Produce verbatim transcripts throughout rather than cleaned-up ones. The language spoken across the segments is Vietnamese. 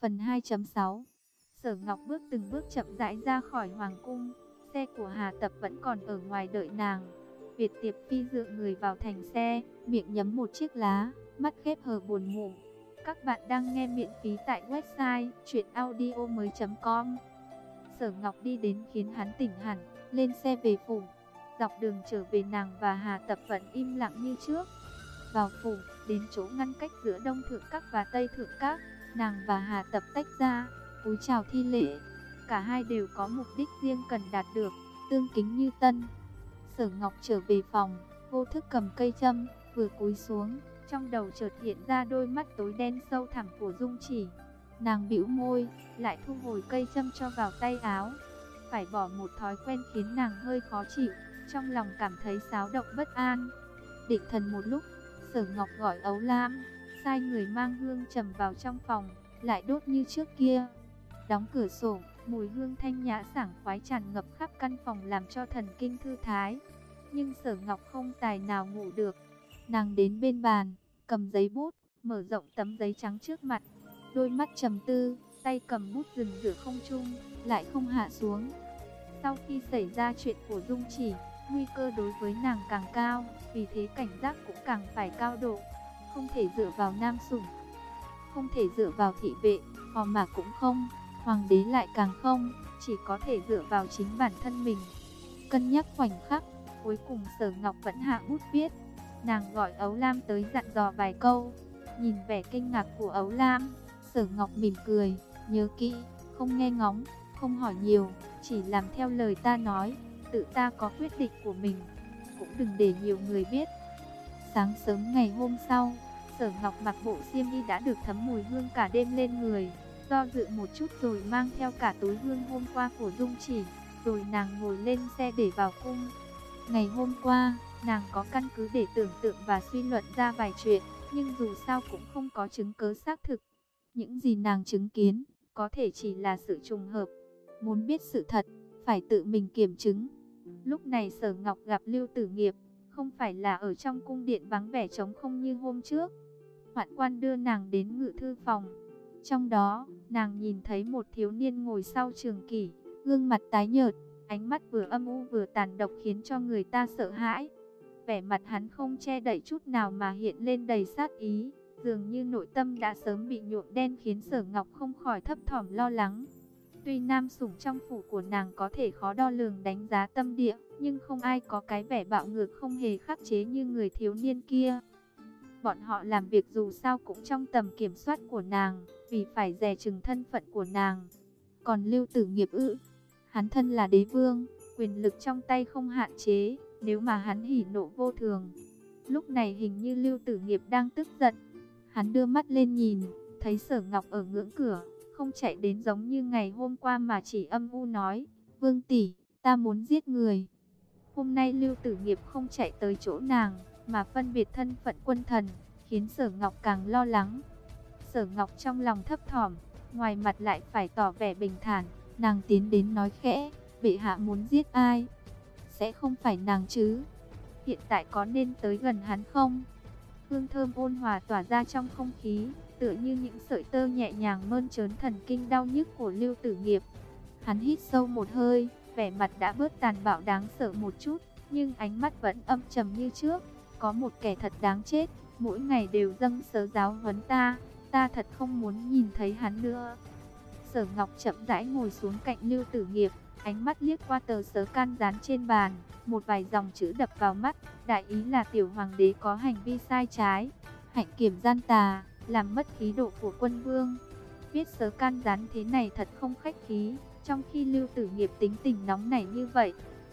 Phần hai chấm sáu. Sở Ngọc bước từng bước chậm rãi ra khỏi hoàng cung. Xe của Hà Tập vẫn còn ở ngoài đợi nàng. Việt Tiệp Phi dựa người vào thành xe, miệng nhấm một chiếc lá, mắt khép hờ buồn ngủ. Các bạn đang nghe miễn phí tại website truyện audio mới chấm com. Sở Ngọc đi đến khiến hắn tỉnh hẳn, lên xe về phủ. Dọc đường trở về, nàng và Hà Tập vẫn im lặng như trước. Vào phủ, đến chỗ ngăn cách giữa Đông Thượng Các và Tây Thượng Các, nàng và Hà Tập tách ra, cúi chào thi lễ. Cả hai đều có mục đích riêng cần đạt được, tương kính như tân. Sở Ngọc trở về phòng, vô thức cầm cây châm, vừa cúi xuống, trong đầu chợt hiện ra đôi mắt tối đen sâu thẳm của Dung Chỉ. Nàng bĩu môi, lại thu hồi cây châm cho vào tay áo. Phải bỏ một thói quen khiến nàng hơi khó chịu, trong lòng cảm thấy xáo động bất an. Định thần một lúc, Sở Ngọc gọi Ấu Lam, sai người mang hương trầm vào trong phòng, lại đốt như trước kia. Đóng cửa sổ, mùi hương thanh nhã sảng khoái tràn ngập khắp căn phòng làm cho thần kinh thư thái. Nhưng Sở Ngọc không tài nào ngủ được. Nàng đến bên bàn, cầm giấy bút, mở rộng tấm giấy trắng trước mặt. Đôi mắt trầm tư, tay cầm bút dừng giữa không trung, lại không hạ xuống. Sau khi xảy ra chuyện của Dung Chỉ, nguy cơ đối với nàng càng cao, vì thế cảnh giác cũng càng phải cao độ. Không thể dựa vào Nam Sủng, không thể dựa vào thị vệ, phò mã cũng không, hoàng đế lại càng không, chỉ có thể dựa vào chính bản thân mình. Cân nhắc khoảnh khắc, cuối cùng Sở Ngọc vẫn hạ bút viết. Nàng gọi Ấu Lam tới dặn dò vài câu. Nhìn vẻ kinh ngạc của Ấu Lam, Sở Ngọc mỉm cười, nhớ kỹ, không nghe ngóng, không hỏi nhiều, chỉ làm theo lời ta nói, tự ta có quyết định của mình, cũng đừng để nhiều người biết. Sáng sớm ngày hôm sau, Sở Ngọc mặc bộ xiêm y đã được thấm mùi hương cả đêm lên người, do dự một chút rồi mang theo cả túi hương hôm qua của Dung Chỉ, rồi nàng ngồi lên xe để vào cung. Ngày hôm qua, nàng có căn cứ để tưởng tượng và suy luận ra vài chuyện, nhưng dù sao cũng không có chứng cứ xác thực. Những gì nàng chứng kiến, có thể chỉ là sự trùng hợp. Muốn biết sự thật, phải tự mình kiểm chứng. Lúc này Sở Ngọc gặp Lưu Tử Nghiệp, không phải là ở trong cung điện vắng vẻ trống không như hôm trước. Hoạn quan đưa nàng đến ngự thư phòng. Trong đó, nàng nhìn thấy một thiếu niên ngồi sau trường kỷ, gương mặt tái nhợt, ánh mắt vừa âm u vừa tàn độc khiến cho người ta sợ hãi. Vẻ mặt hắn không che đậy chút nào mà hiện lên đầy sát ý, dường như nội tâm đã sớm bị nhuộm đen, khiến Sở Ngọc không khỏi thấp thỏm lo lắng. Tuy Nam Sủng trong phủ của nàng có thể khó đo lường đánh giá tâm địa, nhưng không ai có cái vẻ bạo ngược không hề khắc chế như người thiếu niên kia. Bọn họ làm việc dù sao cũng trong tầm kiểm soát của nàng, vì phải dè chừng thân phận của nàng. Còn Lưu Tử Nghiệp ư, hắn thân là đế vương, quyền lực trong tay không hạn chế, nếu mà hắn hỉ nộ vô thường. Lúc này hình như Lưu Tử Nghiệp đang tức giận. Hắn đưa mắt lên nhìn, thấy Sở Ngọc ở ngưỡng cửa, không chạy đến giống như ngày hôm qua mà chỉ âm u nói, Vương tỷ, ta muốn giết người. Hôm nay Lưu Tử Nghiệp không chạy tới chỗ nàng, mà phân biệt thân phận quân thần, khiến Sở Ngọc càng lo lắng. Sở Ngọc trong lòng thấp thỏm, ngoài mặt lại phải tỏ vẻ bình thản. Nàng tiến đến nói khẽ, bệ hạ muốn giết ai? Sẽ không phải nàng chứ? Hiện tại có nên tới gần hắn không? Hương thơm ôn hòa tỏa ra trong không khí, tựa như những sợi tơ nhẹ nhàng mơn trớn thần kinh đau nhức của Lưu Tử Nghiệp. Hắn hít sâu một hơi, vẻ mặt đã bớt tàn bạo đáng sợ một chút, nhưng ánh mắt vẫn âm trầm như trước. Có một kẻ thật đáng chết, mỗi ngày đều dâng sớ giáo huấn ta, ta thật không muốn nhìn thấy hắn nữa. Sở Ngọc chậm rãi ngồi xuống cạnh Lưu Tử Nghiệp, ánh mắt liếc qua tờ sớ can dán trên bàn, một vài dòng chữ đập vào mắt, đại ý là tiểu hoàng đế có hành vi sai trái, hạnh kiểm gian tà, làm mất khí độ của quân vương. Viết sớ can dán thế này thật không khách khí, trong khi Lưu Tử Nghiệp tính tình nóng nảy như vậy.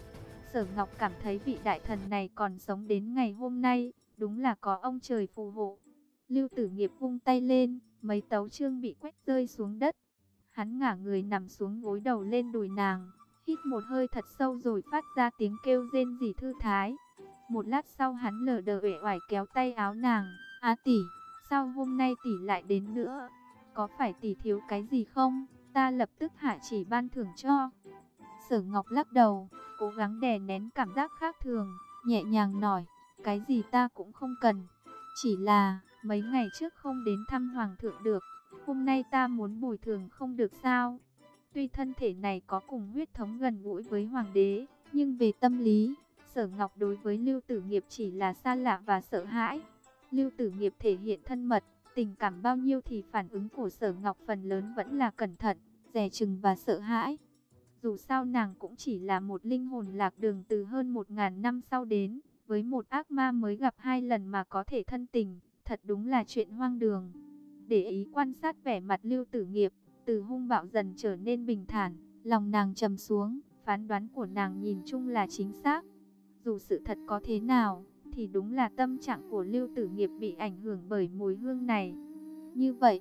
Sở Ngọc cảm thấy vị đại thần này còn sống đến ngày hôm nay, đúng là có ông trời phù hộ. Lưu Tử Nghiệp vung tay lên, mấy tấu chương bị quét rơi xuống đất. Hắn ngả người nằm xuống gối đầu lên đùi nàng, hít một hơi thật sâu rồi phát ra tiếng kêu rên rỉ thư thái. Một lát sau hắn lờ đờ uể oải kéo tay áo nàng, "Á tỷ, sao hôm nay tỷ lại đến nữa? Có phải tỷ thiếu cái gì không? Ta lập tức hạ chỉ ban thưởng cho." Sở Ngọc lắc đầu, cố gắng đè nén cảm giác khác thường, nhẹ nhàng nói, "Cái gì ta cũng không cần, chỉ là mấy ngày trước không đến thăm hoàng thượng được, Hôm nay ta muốn bồi thường không được sao? Tuy thân thể này có cùng huyết thống gần gũi với hoàng đế, nhưng về tâm lý, Sở Ngọc đối với Lưu Tử Nghiệp chỉ là xa lạ và sợ hãi. Lưu Tử Nghiệp thể hiện thân mật, tình cảm bao nhiêu thì phản ứng của Sở Ngọc phần lớn vẫn là cẩn thận, dè chừng và sợ hãi. Dù sao nàng cũng chỉ là một linh hồn lạc đường từ hơn một ngàn năm sau đến, với một ác ma mới gặp hai lần mà có thể thân tình, thật đúng là chuyện hoang đường. Để ý quan sát vẻ mặt Lưu Tử Nghiệp, từ hung bạo dần trở nên bình thản, lòng nàng trầm xuống, phán đoán của nàng nhìn chung là chính xác. Dù sự thật có thế nào, thì đúng là tâm trạng của Lưu Tử Nghiệp bị ảnh hưởng bởi mùi hương này. Như vậy,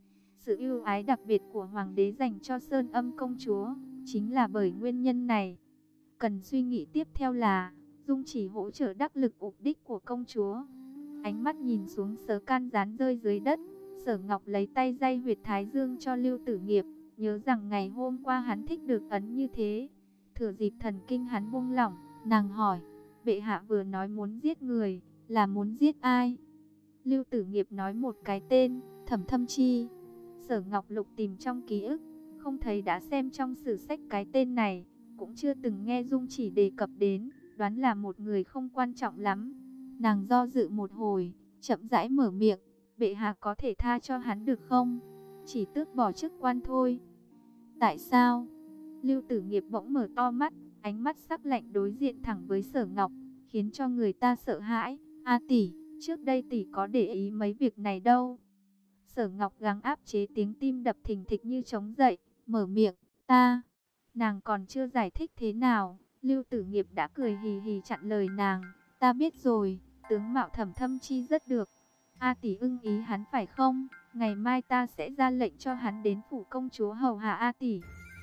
sự ưu ái đặc biệt của hoàng đế dành cho Sơn Âm công chúa, chính là bởi nguyên nhân này. Cần suy nghĩ tiếp theo là, Dung Chỉ hỗ trợ đắc lực mục đích của công chúa. Ánh mắt nhìn xuống sớ can dán rơi dưới đất, Sở Ngọc lấy tay day huyệt thái dương cho Lưu Tử Nghiệp, nhớ rằng ngày hôm qua hắn thích được ấn như thế. Thừa dịp thần kinh hắn buông lỏng, nàng hỏi, bệ hạ vừa nói muốn giết người, là muốn giết ai? Lưu Tử Nghiệp nói một cái tên, Thẩm Thâm Chi. Sở Ngọc lục tìm trong ký ức, không thấy đã xem trong sử sách cái tên này, cũng chưa từng nghe Dung Chỉ đề cập đến, đoán là một người không quan trọng lắm. Nàng do dự một hồi, chậm rãi mở miệng, bệ hạ có thể tha cho hắn được không? Chỉ tước bỏ chức quan thôi. Tại sao? Lưu Tử Nghiệp bỗng mở to mắt, ánh mắt sắc lạnh đối diện thẳng với Sở Ngọc, khiến cho người ta sợ hãi. A tỷ, trước đây tỷ có để ý mấy việc này đâu. Sở Ngọc gắng áp chế tiếng tim đập thình thịch như trống dậy, mở miệng, ta. Nàng còn chưa giải thích thế nào, Lưu Tử Nghiệp đã cười hì hì chặn lời nàng. Ta biết rồi, tướng mạo Thẩm Thâm Chi rất được. A tỷ ưng ý hắn phải không? Ngày mai ta sẽ ra lệnh cho hắn đến phủ công chúa hầu hạ A tỷ.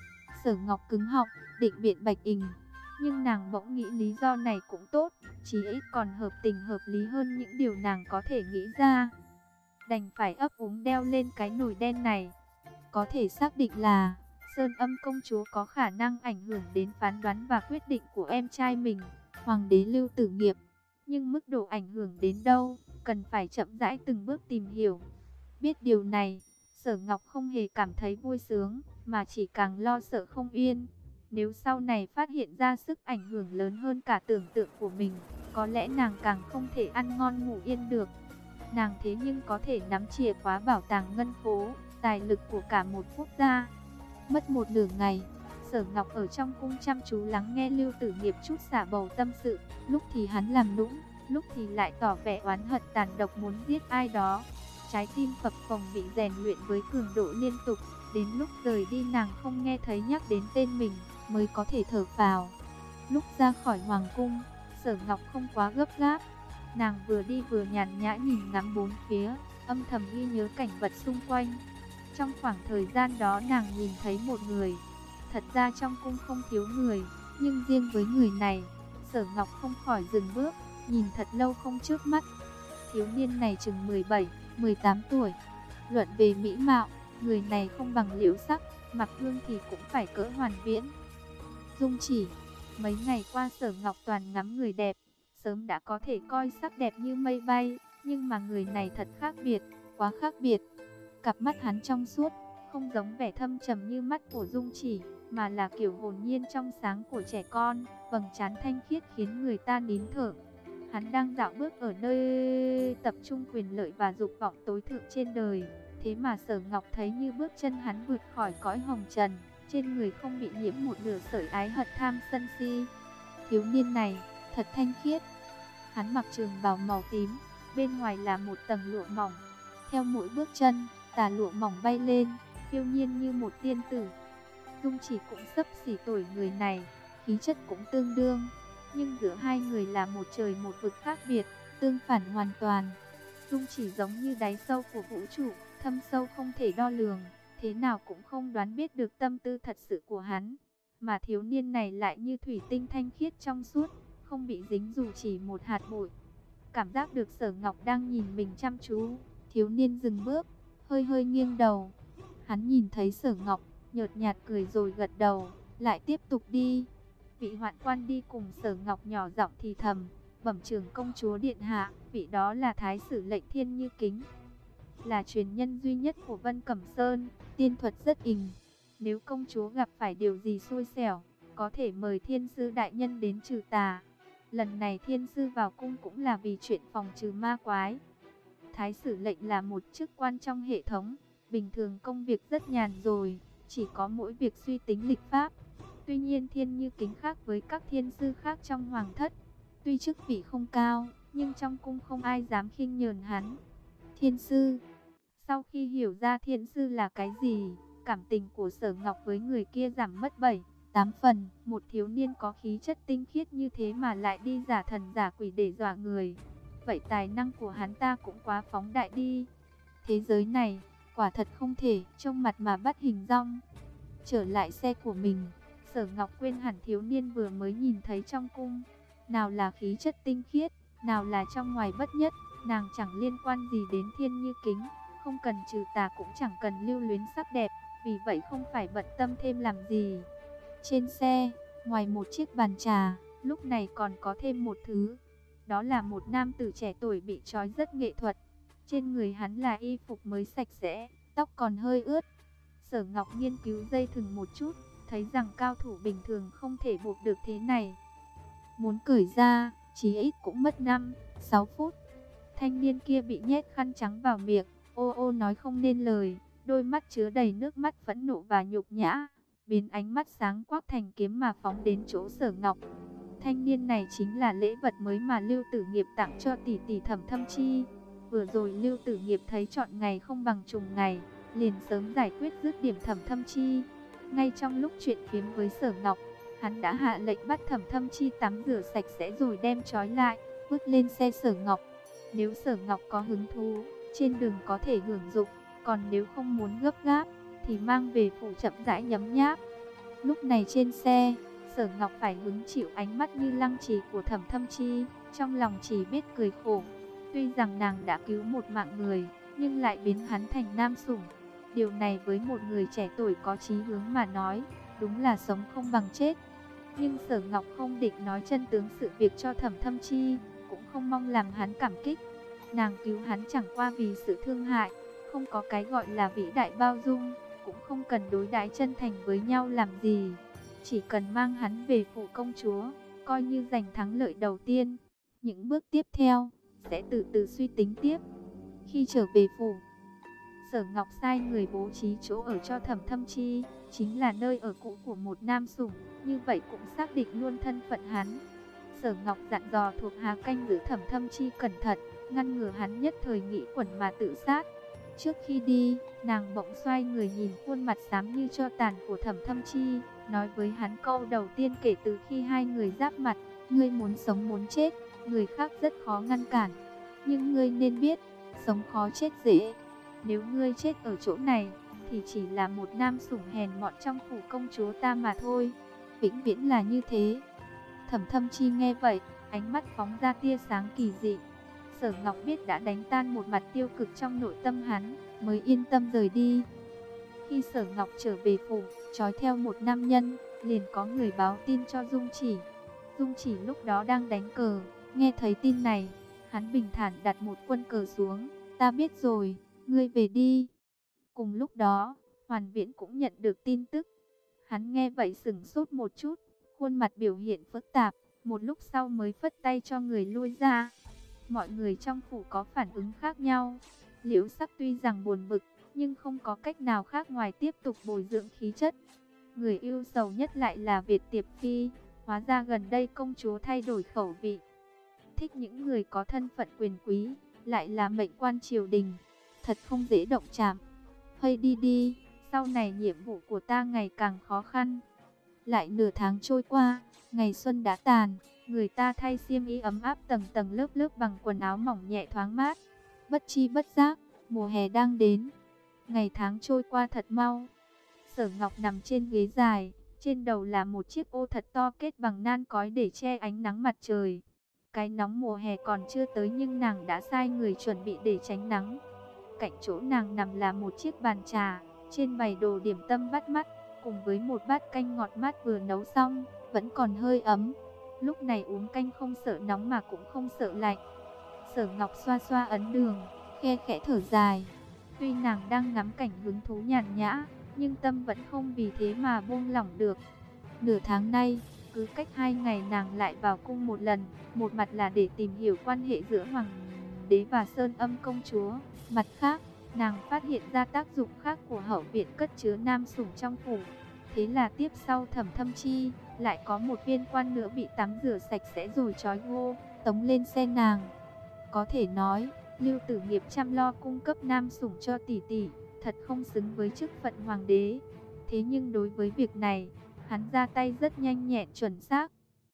Sở Ngọc cứng họng, định biện bạch ình, nhưng nàng bỗng nghĩ lý do này cũng tốt, chí ít còn hợp tình hợp lý hơn những điều nàng có thể nghĩ ra. Đành phải ấp úng đeo lên cái nồi đen này. Có thể xác định là Sơn Âm công chúa có khả năng ảnh hưởng đến phán đoán và quyết định của em trai mình, hoàng đế Lưu Tử Nghiệp. Nhưng mức độ ảnh hưởng đến đâu, cần phải chậm rãi từng bước tìm hiểu. Biết điều này, Sở Ngọc không hề cảm thấy vui sướng, mà chỉ càng lo sợ không yên. Nếu sau này phát hiện ra sức ảnh hưởng lớn hơn cả tưởng tượng của mình, có lẽ nàng càng không thể ăn ngon ngủ yên được. Nàng thế nhưng có thể nắm chìa khóa bảo tàng ngân khố, tài lực của cả một quốc gia. Mất một nửa ngày, Sở Ngọc ở trong cung chăm chú lắng nghe Lưu Tử Nghiệp chút xả bầu tâm sự. Lúc thì hắn làm nũng, lúc thì lại tỏ vẻ oán hận tàn độc muốn giết ai đó. Trái tim phập phồng bị rèn luyện với cường độ liên tục. Đến lúc rời đi nàng không nghe thấy nhắc đến tên mình, mới có thể thở phào. Lúc ra khỏi hoàng cung, Sở Ngọc không quá gấp gáp. Nàng vừa đi vừa nhàn nhã nhìn ngắm bốn phía, âm thầm ghi nhớ cảnh vật xung quanh. Trong khoảng thời gian đó nàng nhìn thấy một người. Thật ra trong cung không thiếu người, nhưng riêng với người này, Sở Ngọc không khỏi dừng bước, nhìn thật lâu không chớp mắt. Thiếu niên này chừng mười bảy, mười tám tuổi. Luận về mỹ mạo, người này không bằng Liễu Sắc, mặc gương thì cũng phải cỡ Hoàn Viễn. Dung Chỉ, mấy ngày qua Sở Ngọc toàn ngắm người đẹp, sớm đã có thể coi sắc đẹp như mây bay, nhưng mà người này thật khác biệt, quá khác biệt. Cặp mắt hắn trong suốt, không giống vẻ thâm trầm như mắt của Dung Chỉ, mà là kiểu hồn nhiên trong sáng của trẻ con, vầng trán thanh khiết khiến người ta nín thở. Hắn đang dạo bước ở nơi tập trung quyền lợi và dục vọng tối thượng trên đời, thế mà Sở Ngọc thấy như bước chân hắn vượt khỏi cõi hồng trần, trên người không bị nhiễm một nửa sợi ái hận tham sân si. Thiếu niên này thật thanh khiết. Hắn mặc trường bào màu tím, bên ngoài là một tầng lụa mỏng. Theo mỗi bước chân, tà lụa mỏng bay lên, phiêu nhiên như một tiên tử. Dung Chỉ cũng xấp xỉ tuổi người này, khí chất cũng tương đương, nhưng giữa hai người là một trời một vực khác biệt, tương phản hoàn toàn. Dung Chỉ giống như đáy sâu của vũ trụ, thâm sâu không thể đo lường, thế nào cũng không đoán biết được tâm tư thật sự của hắn. Mà thiếu niên này lại như thủy tinh thanh khiết trong suốt, không bị dính dù chỉ một hạt bụi. Cảm giác được Sở Ngọc đang nhìn mình chăm chú, thiếu niên dừng bước, hơi hơi nghiêng đầu. Hắn nhìn thấy Sở Ngọc, nhợt nhạt cười rồi gật đầu, lại tiếp tục đi. Vị hoạn quan đi cùng Sở Ngọc nhỏ giọng thì thầm, bẩm trưởng công chúa điện hạ, vị đó là thái sử lệnh Thiên Như Kính. là truyền nhân duy nhất của Vân Cẩm Sơn, tiên thuật rất ình. Nếu công chúa gặp phải điều gì xui xẻo, có thể mời thiên sư đại nhân đến trừ tà. Lần này thiên sư vào cung cũng là vì chuyện phòng trừ ma quái. Thái sử lệnh là một chức quan trong hệ thống, bình thường công việc rất nhàn rồi, chỉ có mỗi việc suy tính lịch pháp. Tuy nhiên Thiên Như Kính khác với các thiên sư khác trong hoàng thất, tuy chức vị không cao, nhưng trong cung không ai dám khinh nhờn hắn. Thiên sư. Sau khi hiểu ra thiên sư là cái gì, cảm tình của Sở Ngọc với người kia giảm mất bảy, tám phần. Một thiếu niên có khí chất tinh khiết như thế mà lại đi giả thần giả quỷ để dọa người. Vậy tài năng của hắn ta cũng quá phóng đại đi. Thế giới này, quả thật không thể trông mặt mà bắt hình dong. Trở lại xe của mình, Sở Ngọc quên hẳn thiếu niên vừa mới nhìn thấy trong cung. Nào là khí chất tinh khiết, nào là trong ngoài bất nhất, nàng chẳng liên quan gì đến Thiên Như Kính. Không cần trừ tà cũng chẳng cần lưu luyến sắc đẹp, vì vậy không phải bận tâm thêm làm gì. Trên xe, ngoài một chiếc bàn trà, lúc này còn có thêm một thứ. Đó là một nam tử trẻ tuổi bị trói rất nghệ thuật. Trên người hắn là y phục mới sạch sẽ, tóc còn hơi ướt. Sở Ngọc nghiên cứu dây thừng một chút, thấy rằng cao thủ bình thường không thể buộc được thế này. Muốn cởi ra, chí ít cũng mất năm, sáu phút. Thanh niên kia bị nhét khăn trắng vào miệng, ô ô nói không nên lời, đôi mắt chứa đầy nước mắt phẫn nộ và nhục nhã, biến ánh mắt sáng quắc thành kiếm mà phóng đến chỗ Sở Ngọc. Thanh niên này chính là lễ vật mới mà Lưu Tử Nghiệp tặng cho tỷ tỷ Thẩm Thâm Chi. Vừa rồi Lưu Tử Nghiệp thấy chọn ngày không bằng trùng ngày, liền sớm giải quyết dứt điểm Thẩm Thâm Chi. Ngay trong lúc chuyện phiếm với Sở Ngọc, hắn đã hạ lệnh bắt Thẩm Thâm Chi tắm rửa sạch sẽ rồi đem trói lại, vứt lên xe Sở Ngọc. Nếu Sở Ngọc có hứng thú, trên đường có thể hưởng dụng, còn nếu không muốn gấp gáp, thì mang về phủ chậm rãi nhấm nháp. Lúc này trên xe, Sở Ngọc phải hứng chịu ánh mắt như lăng trì của Thẩm Thâm Chi, trong lòng chỉ biết cười khổ. Tuy rằng nàng đã cứu một mạng người, nhưng lại biến hắn thành nam sủng. Điều này với một người trẻ tuổi có chí hướng mà nói, đúng là sống không bằng chết. Nhưng Sở Ngọc không định nói chân tướng sự việc cho Thẩm Thâm Chi, cũng không mong làm hắn cảm kích. Nàng cứu hắn chẳng qua vì sự thương hại, không có cái gọi là vĩ đại bao dung, cũng không cần đối đãi chân thành với nhau làm gì. Chỉ cần mang hắn về phủ công chúa, coi như giành thắng lợi đầu tiên. Những bước tiếp theo, sẽ từ từ suy tính tiếp. Khi trở về phủ, Sở Ngọc sai người bố trí chỗ ở cho Thẩm Thâm Chi, chính là nơi ở cũ của một nam sủng, như vậy cũng xác định luôn thân phận hắn. Sở Ngọc dặn dò thuộc hạ canh giữ Thẩm Thâm Chi cẩn thận, ngăn ngừa hắn nhất thời nghĩ quẩn mà tự sát. Trước khi đi, nàng bỗng xoay người nhìn khuôn mặt xám như tro tàn của Thẩm Thâm Chi, nói với hắn câu đầu tiên kể từ khi hai người giáp mặt: ngươi muốn sống muốn chết, người khác rất khó ngăn cản, nhưng ngươi nên biết, sống khó chết dễ. Nếu ngươi chết ở chỗ này, thì chỉ là một nam sủng hèn mọn trong phủ công chúa ta mà thôi. Vĩnh viễn là như thế. Thẩm Thâm Chi nghe vậy, ánh mắt phóng ra tia sáng kỳ dị. Sở Ngọc biết đã đánh tan một mặt tiêu cực trong nội tâm hắn, mới yên tâm rời đi. Khi Sở Ngọc trở về phủ, trói theo một nam nhân, liền có người báo tin cho Dung Chỉ. Dung Chỉ lúc đó đang đánh cờ, nghe thấy tin này, hắn bình thản đặt một quân cờ xuống. Ta biết rồi, ngươi về đi. Cùng lúc đó, Hoàn Viễn cũng nhận được tin tức. Hắn nghe vậy sửng sốt một chút, khuôn mặt biểu hiện phức tạp, một lúc sau mới phất tay cho người lui ra. Mọi người trong phủ có phản ứng khác nhau. Liễu Sắc tuy rằng buồn bực, nhưng không có cách nào khác ngoài tiếp tục bồi dưỡng khí chất. Người yêu sầu nhất lại là Việt Tiệp Phi. Hóa ra gần đây công chúa thay đổi khẩu vị, thích những người có thân phận quyền quý, lại là mệnh quan triều đình. Thật không dễ động chạm. Hơi đi đi, sau này nhiệm vụ của ta ngày càng khó khăn. Lại nửa tháng trôi qua, ngày xuân đã tàn, người ta thay xiêm y ấm áp tầng tầng lớp lớp bằng quần áo mỏng nhẹ thoáng mát. Bất chi bất giác, mùa hè đang đến. Ngày tháng trôi qua thật mau. Sở Ngọc nằm trên ghế dài, trên đầu là một chiếc ô thật to kết bằng nan cói để che ánh nắng mặt trời. Cái nóng mùa hè còn chưa tới nhưng nàng đã sai người chuẩn bị để tránh nắng. Cạnh chỗ nàng nằm là một chiếc bàn trà, trên bày đồ điểm tâm bắt mắt, cùng với một bát canh ngọt mát vừa nấu xong, vẫn còn hơi ấm. Lúc này uống canh không sợ nóng mà cũng không sợ lạnh. Sở Ngọc xoa xoa ấn đường, khe khẽ thở dài. Tuy nàng đang ngắm cảnh hứng thú nhàn nhã, nhưng tâm vẫn không vì thế mà buông lỏng được. Nửa tháng nay, cứ cách hai ngày nàng lại vào cung một lần, một mặt là để tìm hiểu quan hệ giữa hoàng đế và Sơn Âm công chúa, mặt khác, nàng phát hiện ra tác dụng khác của hậu viện cất chứa nam sủng trong phủ. Thế là tiếp sau Thẩm Thâm Chi, lại có một viên quan nữa bị tắm rửa sạch sẽ rồi trói gô, tống lên xe nàng. Có thể nói, Lưu Tử Nghiệp chăm lo cung cấp nam sủng cho tỷ tỷ, thật không xứng với chức phận hoàng đế. Thế nhưng đối với việc này, hắn ra tay rất nhanh nhẹn chuẩn xác.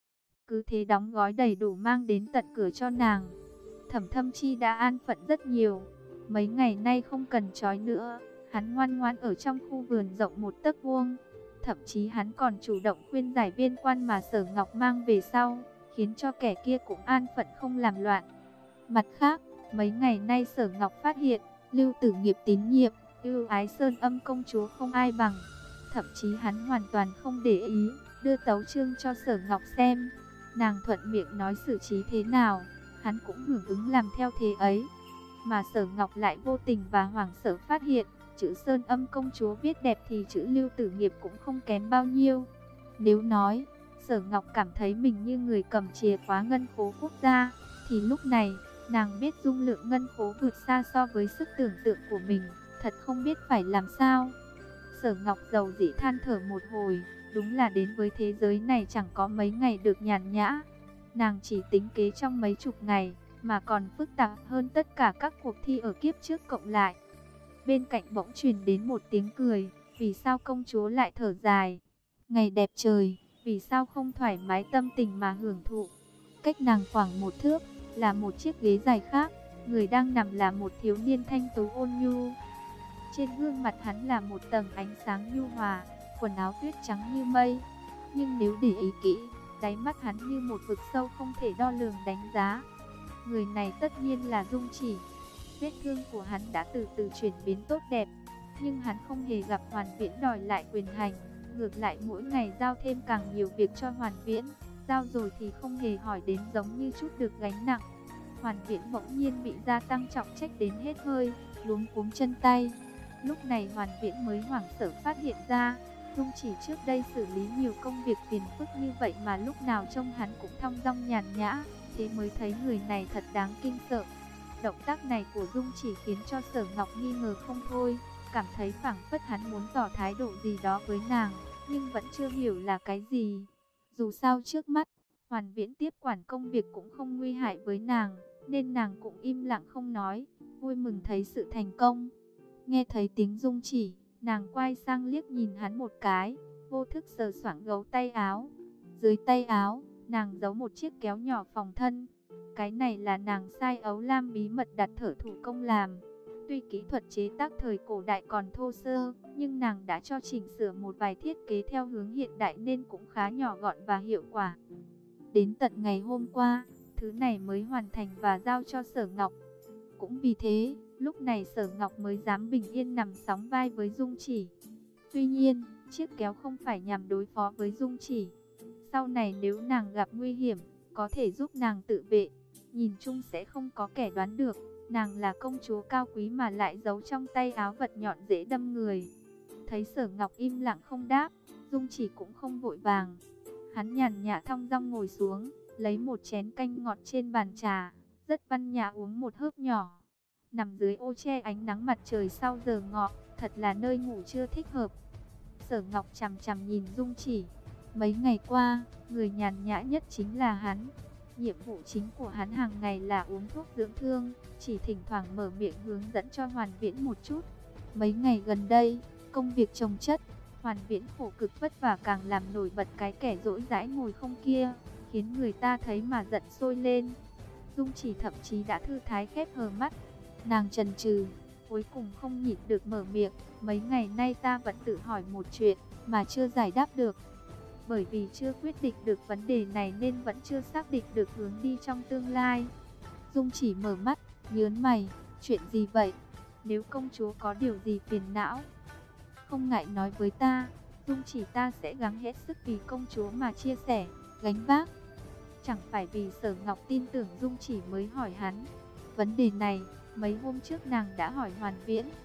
Cứ thế đóng gói đầy đủ mang đến tận cửa cho nàng. Thẩm Thâm Chi đã an phận rất nhiều. Mấy ngày nay không cần trói nữa, hắn ngoan ngoãn ở trong khu vườn rộng một tấc vuông. Thậm chí hắn còn chủ động khuyên giải viên quan mà Sở Ngọc mang về sau, khiến cho kẻ kia cũng an phận không làm loạn. Mặt khác, mấy ngày nay Sở Ngọc phát hiện, Lưu Tử Nghiệp tín nhiệm, ưu ái Sơn Âm công chúa không ai bằng. Thậm chí hắn hoàn toàn không để ý, đưa tấu chương cho Sở Ngọc xem. Nàng thuận miệng nói xử trí thế nào, hắn cũng hưởng ứng làm theo thế ấy. Mà Sở Ngọc lại vô tình và hoảng sợ phát hiện, chữ Sơn Âm công chúa viết đẹp thì chữ Lưu Tử Nghiệp cũng không kém bao nhiêu. Nếu nói, Sở Ngọc cảm thấy mình như người cầm chìa khóa ngân khố quốc gia, thì lúc này, nàng biết dung lượng ngân khố vượt xa so với sức tưởng tượng của mình, thật không biết phải làm sao. Sở Ngọc dầu dĩ than thở một hồi, đúng là đến với thế giới này chẳng có mấy ngày được nhàn nhã. Nàng chỉ tính kế trong mấy chục ngày, mà còn phức tạp hơn tất cả các cuộc thi ở kiếp trước cộng lại. Bên cạnh bỗng truyền đến một tiếng cười, vì sao công chúa lại thở dài? Ngày đẹp trời, vì sao không thoải mái tâm tình mà hưởng thụ? Cách nàng khoảng một thước, là một chiếc ghế dài khác, người đang nằm là một thiếu niên thanh tú ôn nhu. Trên gương mặt hắn là một tầng ánh sáng nhu hòa, quần áo tuyết trắng như mây. Nhưng nếu để ý kỹ, đáy mắt hắn như một vực sâu không thể đo lường đánh giá. Người này tất nhiên là Dung Chỉ. Vết thương của hắn đã từ từ chuyển biến tốt đẹp, nhưng hắn không hề gặp Hoàn Viễn đòi lại quyền hành. Ngược lại mỗi ngày giao thêm càng nhiều việc cho Hoàn Viễn, giao rồi thì không hề hỏi đến, giống như chút được gánh nặng. Hoàn Viễn bỗng nhiên bị gia tăng trọng trách đến hết hơi, luống cuống chân tay. Lúc này Hoàn Viễn mới hoảng sợ phát hiện ra, Dung Chỉ trước đây xử lý nhiều công việc phiền phức như vậy mà lúc nào trông hắn cũng thong dong nhàn nhã, thế mới thấy người này thật đáng kinh sợ. Động tác này của Dung Chỉ khiến cho Sở Ngọc nghi ngờ không thôi, cảm thấy phảng phất hắn muốn tỏ thái độ gì đó với nàng, nhưng vẫn chưa hiểu là cái gì. Dù sao trước mắt, Hoàn Viễn tiếp quản công việc cũng không nguy hại với nàng, nên nàng cũng im lặng không nói, vui mừng thấy sự thành công. Nghe thấy tiếng Dung Chỉ, nàng quay sang liếc nhìn hắn một cái, vô thức sờ soạng gấu tay áo. Dưới tay áo, nàng giấu một chiếc kéo nhỏ phòng thân. Cái này là nàng sai Ấu Lam bí mật đặt thợ thủ công làm. Tuy kỹ thuật chế tác thời cổ đại còn thô sơ, nhưng nàng đã cho chỉnh sửa một vài thiết kế theo hướng hiện đại nên cũng khá nhỏ gọn và hiệu quả. Đến tận ngày hôm qua, thứ này mới hoàn thành và giao cho Sở Ngọc. Cũng vì thế, lúc này Sở Ngọc mới dám bình yên nằm sóng vai với Dung Chỉ. Tuy nhiên, chiếc kéo không phải nhằm đối phó với Dung Chỉ. Sau này nếu nàng gặp nguy hiểm, có thể giúp nàng tự vệ. Nhìn chung sẽ không có kẻ đoán được, nàng là công chúa cao quý mà lại giấu trong tay áo vật nhọn dễ đâm người. Thấy Sở Ngọc im lặng không đáp, Dung Chỉ cũng không vội vàng. Hắn nhàn nhã thong dong ngồi xuống, lấy một chén canh ngọt trên bàn trà, rất văn nhã uống một hớp nhỏ. Nằm dưới ô che ánh nắng mặt trời sau giờ ngọ, thật là nơi ngủ chưa thích hợp. Sở Ngọc chằm chằm nhìn Dung Chỉ. Mấy ngày qua, người nhàn nhã nhất chính là hắn. Nhiệm vụ chính của hắn hàng ngày là uống thuốc dưỡng thương, chỉ thỉnh thoảng mở miệng hướng dẫn cho Hoàn Viễn một chút. Mấy ngày gần đây, công việc chồng chất, Hoàn Viễn khổ cực vất vả càng làm nổi bật cái kẻ dỗi dãi ngồi không kia, khiến người ta thấy mà giận sôi lên. Dung Chỉ thậm chí đã thư thái khép hờ mắt. Nàng chần chừ, cuối cùng không nhịn được mở miệng. Mấy ngày nay ta vẫn tự hỏi một chuyện mà chưa giải đáp được. Bởi vì chưa quyết định được vấn đề này nên vẫn chưa xác định được hướng đi trong tương lai. Dung Chỉ mở mắt, nhớn mày, chuyện gì vậy? Nếu công chúa có điều gì phiền não, không ngại nói với ta, Dung Chỉ ta sẽ gắng hết sức vì công chúa mà chia sẻ, gánh vác. Chẳng phải vì Sở Ngọc tin tưởng Dung Chỉ mới hỏi hắn. Vấn đề này, mấy hôm trước nàng đã hỏi Hoàn Viễn,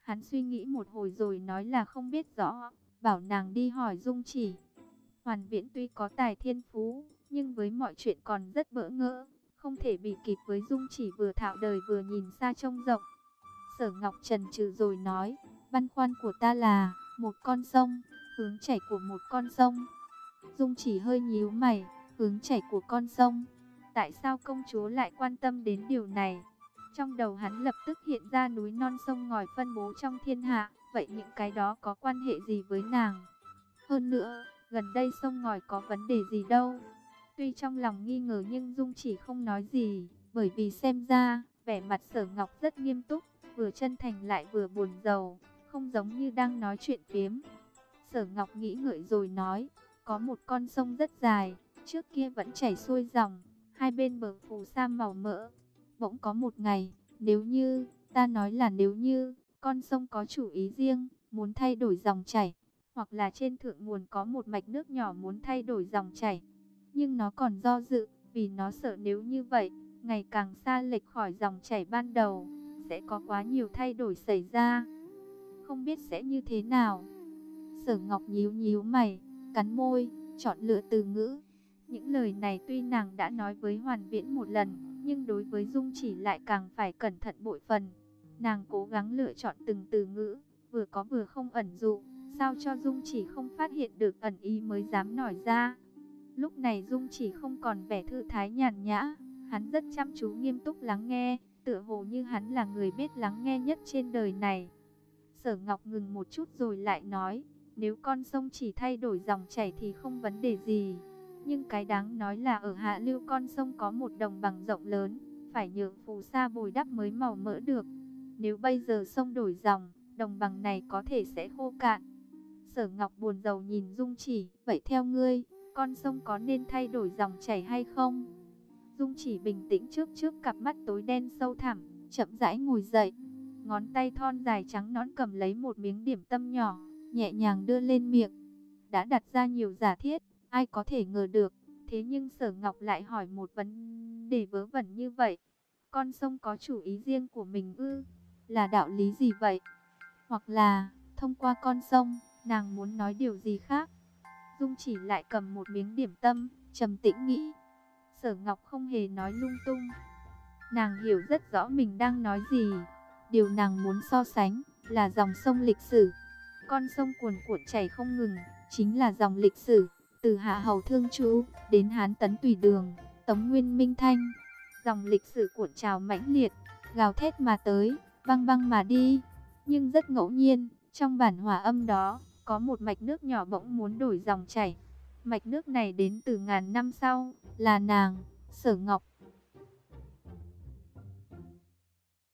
Hắn suy nghĩ một hồi rồi nói là không biết rõ, bảo nàng đi hỏi Dung Chỉ. Hoàn Viễn tuy có tài thiên phú, nhưng với mọi chuyện còn rất bỡ ngỡ, không thể bị kịp với Dung Chỉ vừa thạo đời vừa nhìn xa trông rộng. Sở Ngọc chần chừ rồi nói, băn khoăn của ta là một con sông, hướng chảy của một con sông. Dung Chỉ hơi nhíu mày, hướng chảy của con sông. Tại sao công chúa lại quan tâm đến điều này? Trong đầu hắn lập tức hiện ra núi non sông ngòi phân bố trong thiên hạ, vậy những cái đó có quan hệ gì với nàng? Hơn nữa, gần đây sông ngòi có vấn đề gì đâu? Tuy trong lòng nghi ngờ nhưng Dung Chỉ không nói gì, bởi vì xem ra, vẻ mặt Sở Ngọc rất nghiêm túc, vừa chân thành lại vừa buồn rầu, không giống như đang nói chuyện phiếm. Sở Ngọc nghĩ ngợi rồi nói, có một con sông rất dài, trước kia vẫn chảy xuôi dòng, hai bên bờ phù sa màu mỡ. Bỗng có một ngày, nếu như, ta nói là nếu như, con sông có chủ ý riêng, muốn thay đổi dòng chảy, hoặc là trên thượng nguồn có một mạch nước nhỏ muốn thay đổi dòng chảy. Nhưng nó còn do dự, vì nó sợ nếu như vậy, ngày càng xa lệch khỏi dòng chảy ban đầu, sẽ có quá nhiều thay đổi xảy ra. Không biết sẽ như thế nào. Sở Ngọc nhíu nhíu mày, cắn môi, chọn lựa từ ngữ. Những lời này tuy nàng đã nói với Hoàn Viễn một lần, nhưng đối với Dung Chỉ lại càng phải cẩn thận bội phần. Nàng cố gắng lựa chọn từng từ ngữ, vừa có vừa không ẩn dụ, sao cho Dung Chỉ không phát hiện được ẩn ý mới dám nói ra. Lúc này Dung Chỉ không còn vẻ thư thái nhàn nhã, hắn rất chăm chú nghiêm túc lắng nghe, tựa hồ như hắn là người biết lắng nghe nhất trên đời này. Sở Ngọc ngừng một chút rồi lại nói, nếu con sông chỉ thay đổi dòng chảy thì không vấn đề gì. Nhưng cái đáng nói là ở hạ lưu con sông có một đồng bằng rộng lớn, phải nhờ phù sa bồi đắp mới màu mỡ được. Nếu bây giờ sông đổi dòng, đồng bằng này có thể sẽ khô cạn. Sở Ngọc buồn rầu nhìn Dung Chỉ, vậy theo ngươi, con sông có nên thay đổi dòng chảy hay không? Dung Chỉ bình tĩnh trước trước cặp mắt tối đen sâu thẳm, chậm rãi ngồi dậy. Ngón tay thon dài trắng nõn cầm lấy một miếng điểm tâm nhỏ, nhẹ nhàng đưa lên miệng. Đã đặt ra nhiều giả thiết, ai có thể ngờ được. Thế nhưng Sở Ngọc lại hỏi một vấn đề vớ vẩn như vậy. Con sông có chủ ý riêng của mình ư? Là đạo lý gì vậy? Hoặc là, thông qua con sông, nàng muốn nói điều gì khác? Dung Chỉ lại cầm một miếng điểm tâm, trầm tĩnh nghĩ. Sở Ngọc không hề nói lung tung. Nàng hiểu rất rõ mình đang nói gì. Điều nàng muốn so sánh là dòng sông lịch sử. Con sông cuồn cuộn chảy không ngừng, chính là dòng lịch sử. Từ Hạ Hầu Thương Chú đến Hán Tấn Tùy Đường, Tống Nguyên Minh Thanh. Dòng lịch sử cuộn trào mãnh liệt, gào thét mà tới, băng băng mà đi. Nhưng rất ngẫu nhiên, trong bản hòa âm đó, có một mạch nước nhỏ bỗng muốn đổi dòng chảy. Mạch nước này đến từ ngàn năm sau, là nàng, Sở Ngọc.